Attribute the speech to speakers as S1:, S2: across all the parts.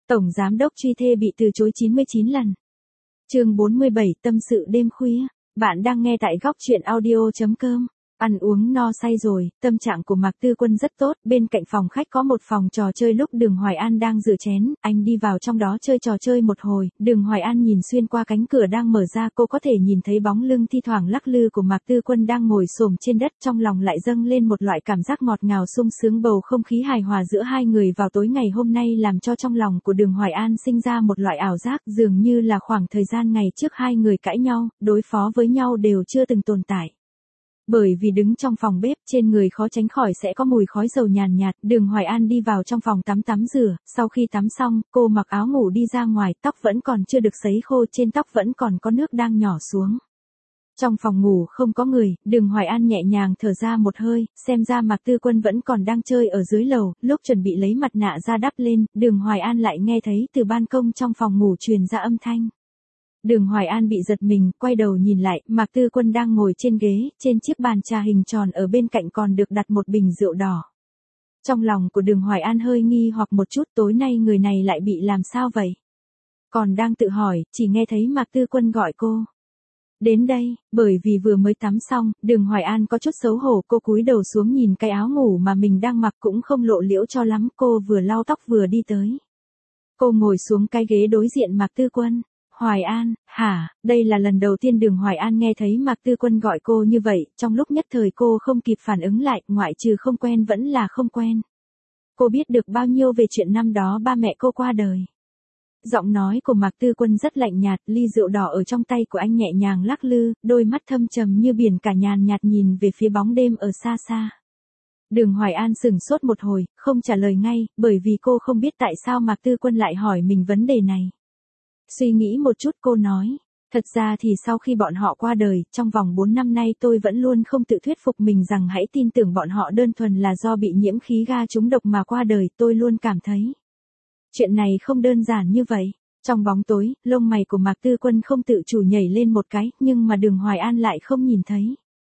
S1: Tổng giám đốc truy thê bị từ chối 99 lần. Chương 47 tâm sự đêm khuya. Bạn đang nghe tại góc truyện audio.com. Ăn uống no say rồi, tâm trạng của Mạc Tư Quân rất tốt, bên cạnh phòng khách có một phòng trò chơi lúc Đường Hoài An đang rửa chén, anh đi vào trong đó chơi trò chơi một hồi, Đường Hoài An nhìn xuyên qua cánh cửa đang mở ra, cô có thể nhìn thấy bóng lưng thi thoảng lắc lư của Mạc Tư Quân đang ngồi xổm trên đất, trong lòng lại dâng lên một loại cảm giác ngọt ngào sung sướng, bầu không khí hài hòa giữa hai người vào tối ngày hôm nay làm cho trong lòng của Đường Hoài An sinh ra một loại ảo giác, dường như là khoảng thời gian ngày trước hai người cãi nhau, đối phó với nhau đều chưa từng tồn tại. Bởi vì đứng trong phòng bếp, trên người khó tránh khỏi sẽ có mùi khói dầu nhàn nhạt, Đường Hoài An đi vào trong phòng tắm rửa, sau khi tắm xong, cô mặc áo ngủ đi ra ngoài, tóc vẫn còn chưa được sấy khô, trên tóc vẫn còn có nước đang nhỏ xuống. Trong phòng ngủ không có người, Đường Hoài An nhẹ nhàng thở ra một hơi, xem ra Mạc Tư Quân vẫn còn đang chơi ở dưới lầu, lúc chuẩn bị lấy mặt nạ ra đắp lên, Đường Hoài An lại nghe thấy từ ban công trong phòng ngủ truyền ra âm thanh. Đường Hoài An bị giật mình, quay đầu nhìn lại, Mạc Tư Quân đang ngồi trên ghế, trên chiếc bàn trà hình tròn ở bên cạnh còn được đặt một bình rượu đỏ. Trong lòng của Đường Hoài An hơi nghi hoặc một chút, tối nay người này lại bị làm sao vậy? Còn đang tự hỏi, chỉ nghe thấy Mạc Tư Quân gọi cô. Đến đây, bởi vì vừa mới tắm xong, Đường Hoài An có chút xấu hổ, cô cúi đầu xuống nhìn cái áo ngủ mà mình đang mặc cũng không lộ liễu cho lắm, cô vừa lau tóc vừa đi tới. Cô ngồi xuống cái ghế đối diện Mạc Tư Quân. Hoài An, hả, đây là lần đầu tiên Đường Hoài An nghe thấy Mạc Tư Quân gọi cô như vậy, trong lúc nhất thời cô không kịp phản ứng lại, ngoại trừ không quen vẫn là không quen. Cô biết được bao nhiêu về chuyện năm đó ba mẹ cô qua đời. Giọng nói của Mạc Tư Quân rất lạnh nhạt, ly rượu đỏ ở trong tay của anh nhẹ nhàng lắc lư, đôi mắt thâm trầm như biển cả nhàn nhạt nhìn về phía bóng đêm ở xa xa. Đường Hoài An sửng sốt một hồi, không trả lời ngay, bởi vì cô không biết tại sao Mạc Tư Quân lại hỏi mình vấn đề này. Suy nghĩ một chút cô nói, thật ra thì sau khi bọn họ qua đời, trong vòng 4 năm nay tôi vẫn luôn không tự thuyết phục mình rằng hãy tin tưởng bọn họ đơn thuần là do bị nhiễm khí ga trúng độc mà qua đời, tôi luôn cảm thấy. Chuyện này không đơn giản như vậy. Trong bóng tối, lông mày của Mạc Tư Quân không tự chủ nhảy lên một cái, nhưng mà Đường Hoài An lại không nhìn thấy.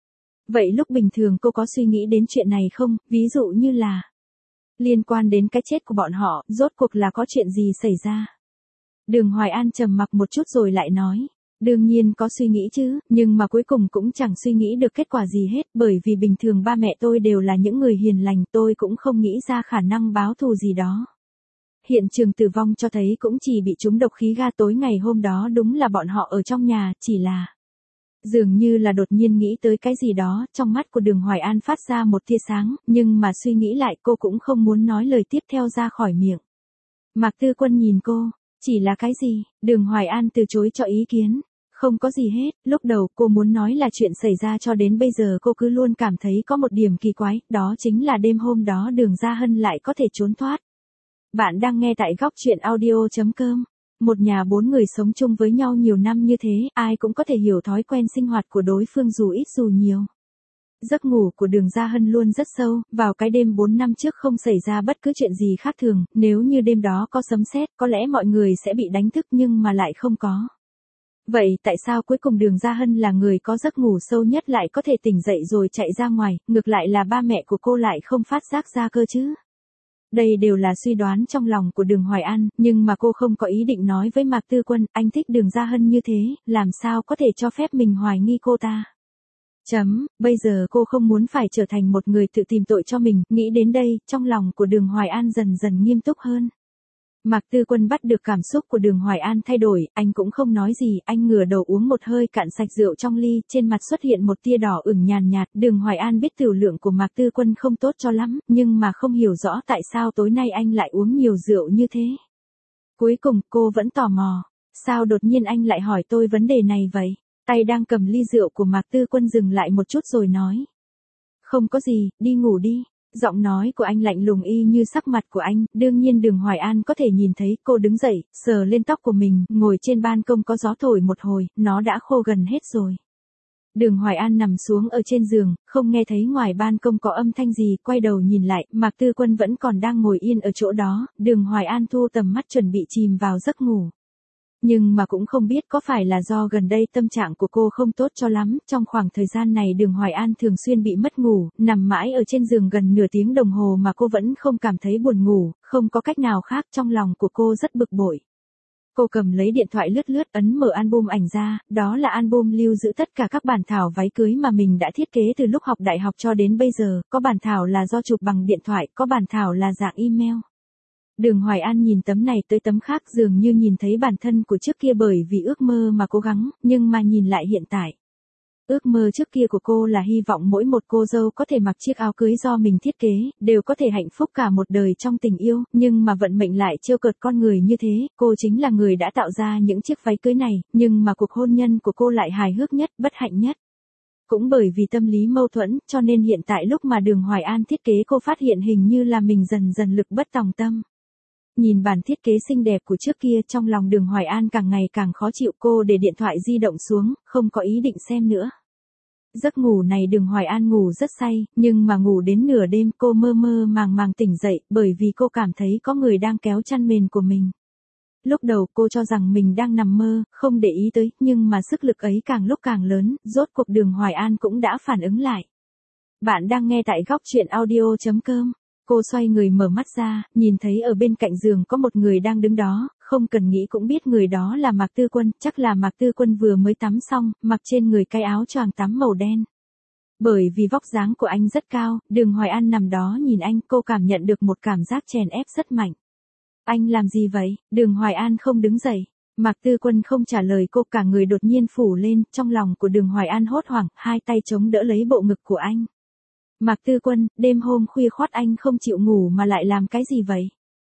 S1: Vậy lúc bình thường cô có suy nghĩ đến chuyện này không, ví dụ như là liên quan đến cái chết của bọn họ, rốt cuộc là có chuyện gì xảy ra? Đường Hoài An trầm mặc một chút rồi lại nói, đương nhiên có suy nghĩ chứ, nhưng mà cuối cùng cũng chẳng suy nghĩ được kết quả gì hết, bởi vì bình thường ba mẹ tôi đều là những người hiền lành, tôi cũng không nghĩ ra khả năng báo thù gì đó. Hiện trường tử vong cho thấy cũng chỉ bị trúng độc khí ga, tối ngày hôm đó đúng là bọn họ ở trong nhà, chỉ là dường như là đột nhiên nghĩ tới cái gì đó, trong mắt của Đường Hoài An phát ra một tia sáng, nhưng mà suy nghĩ lại cô cũng không muốn nói lời tiếp theo ra khỏi miệng. Mạc Tư Quân nhìn cô. Chỉ là cái gì? Đường Hoài An từ chối cho ý kiến. Không có gì hết, lúc đầu cô muốn nói là chuyện xảy ra cho đến bây giờ cô cứ luôn cảm thấy có một điểm kỳ quái, đó chính là đêm hôm đó Đường Gia Hân lại có thể trốn thoát. Bạn đang nghe tại góc truyện audio.com. Một nhà 4 người sống chung với nhau nhiều năm như thế, ai cũng có thể hiểu thói quen sinh hoạt của đối phương dù ít dù nhiều. Giấc ngủ của Đường Gia Hân luôn rất sâu, vào cái đêm 4 năm trước không xảy ra bất cứ chuyện gì khác thường, nếu như đêm đó có sấm sét, có lẽ mọi người sẽ bị đánh thức nhưng mà lại không có. Vậy tại sao cuối cùng Đường Gia Hân là người có giấc ngủ sâu nhất lại có thể tỉnh dậy rồi chạy ra ngoài, ngược lại là ba mẹ của cô lại không phát giác ra cơ chứ? Đây đều là suy đoán trong lòng của Đường Hoài An, nhưng mà cô không có ý định nói với Mạc Tư Quân, anh thích Đường Gia Hân như thế, làm sao có thể cho phép mình hoài nghi cô ta? Bây giờ cô không muốn phải trở thành một người tự tìm tội cho mình, nghĩ đến đây, trong lòng của Đường Hoài An dần dần nghiêm túc hơn. Mạc Tư Quân bắt được cảm xúc của Đường Hoài An thay đổi, anh cũng không nói gì, anh ngửa đầu uống một hơi cạn sạch rượu trong ly, trên mặt xuất hiện một tia đỏ ửng nhàn nhạt, Đường Hoài An biết tiểu lượng của Mạc Tư Quân không tốt cho lắm, nhưng mà không hiểu rõ tại sao tối nay anh lại uống nhiều rượu như thế. Cuối cùng, cô vẫn tò mò, sao đột nhiên anh lại hỏi tôi vấn đề này vậy? Tay đang cầm ly rượu của Mạc Tư Quân dừng lại một chút rồi nói. Không có gì, đi ngủ đi. Giọng nói của anh lạnh lùng y như sắc mặt của anh, đương nhiên Đường Hoài An có thể nhìn thấy, cô đứng dậy, sờ lên tóc của mình, ngồi trên ban công có gió thổi một hồi, nó đã khô gần hết rồi. Đường Hoài An nằm xuống ở trên giường, không nghe thấy ngoài ban công có âm thanh gì, quay đầu nhìn lại, Mạc Tư Quân vẫn còn đang ngồi yên ở chỗ đó, Đường Hoài An thu tầm mắt chuẩn bị chìm vào giấc ngủ. Nhưng mà cũng không biết có phải là do gần đây tâm trạng của cô không tốt cho lắm, trong khoảng thời gian này Đường Hoài An thường xuyên bị mất ngủ, nằm mãi ở trên giường gần nửa tiếng đồng hồ mà cô vẫn không cảm thấy buồn ngủ, không có cách nào khác, trong lòng của cô rất bực bội. Cô cầm lấy điện thoại lướt lướt, ấn mở album ảnh ra, đó là album lưu giữ tất cả các bản thảo váy cưới mà mình đã thiết kế từ lúc học đại học cho đến bây giờ, có bản thảo là do chụp bằng điện thoại, có bản thảo là dạng email. Đường Hoài An nhìn tấm này tới tấm khác, dường như nhìn thấy bản thân của trước kia bởi vì ước mơ mà cố gắng, nhưng mà nhìn lại hiện tại. Ước mơ trước kia của cô là hy vọng mỗi một cô dâu có thể mặc chiếc áo cưới do mình thiết kế, đều có thể hạnh phúc cả một đời trong tình yêu, nhưng mà vận mệnh lại trêu cợt con người như thế, cô chính là người đã tạo ra những chiếc váy cưới này, nhưng mà cuộc hôn nhân của cô lại hài hước nhất, bất hạnh nhất. Cũng bởi vì tâm lý mâu thuẫn, cho nên hiện tại lúc mà Đường Hoài An thiết kế cô phát hiện hình như là mình dần dần lực bất tòng tâm. Nhìn bản thiết kế xinh đẹp của trước kia, trong lòng Đường Hoài An càng ngày càng khó chịu, cô để điện thoại di động xuống, không có ý định xem nữa. Giấc ngủ này Đường Hoài An ngủ rất say, nhưng mà ngủ đến nửa đêm cô mơ mơ màng màng tỉnh dậy, bởi vì cô cảm thấy có người đang kéo chăn mền của mình. Lúc đầu cô cho rằng mình đang nằm mơ, không để ý tới, nhưng mà sức lực ấy càng lúc càng lớn, rốt cuộc Đường Hoài An cũng đã phản ứng lại. Bạn đang nghe tại góc truyện audio.com. Cô xoay người mở mắt ra, nhìn thấy ở bên cạnh giường có một người đang đứng đó, không cần nghĩ cũng biết người đó là Mạc Tư Quân, chắc là Mạc Tư Quân vừa mới tắm xong, mặc trên người cái áo choàng tắm màu đen. Bởi vì vóc dáng của anh rất cao, Đường Hoài An nằm đó nhìn anh, cô cảm nhận được một cảm giác chèn ép rất mạnh. Anh làm gì vậy? Đường Hoài An không đứng dậy. Mạc Tư Quân không trả lời cô, cả người đột nhiên phủ lên, trong lòng của Đường Hoài An hốt hoảng, hai tay chống đỡ lấy bộ ngực của anh. Mạc Tư Quân, đêm hôm khuya khoắt anh không chịu ngủ mà lại làm cái gì vậy?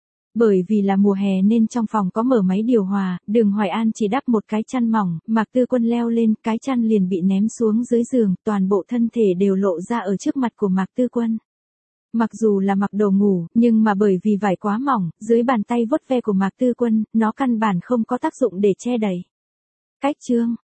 S1: Bởi vì là mùa hè nên trong phòng có mở máy điều hòa, Đường Hoài An chỉ đắp một cái chăn mỏng, Mạc Tư Quân leo lên, cái chăn liền bị ném xuống dưới giường, toàn bộ thân thể đều lộ ra ở trước mặt của Mạc Tư Quân. Mặc dù là mặc đồ ngủ, nhưng mà bởi vì vải quá mỏng, dưới bàn tay vuốt ve của Mạc Tư Quân, nó căn bản không có tác dụng để che đậy. Cách chương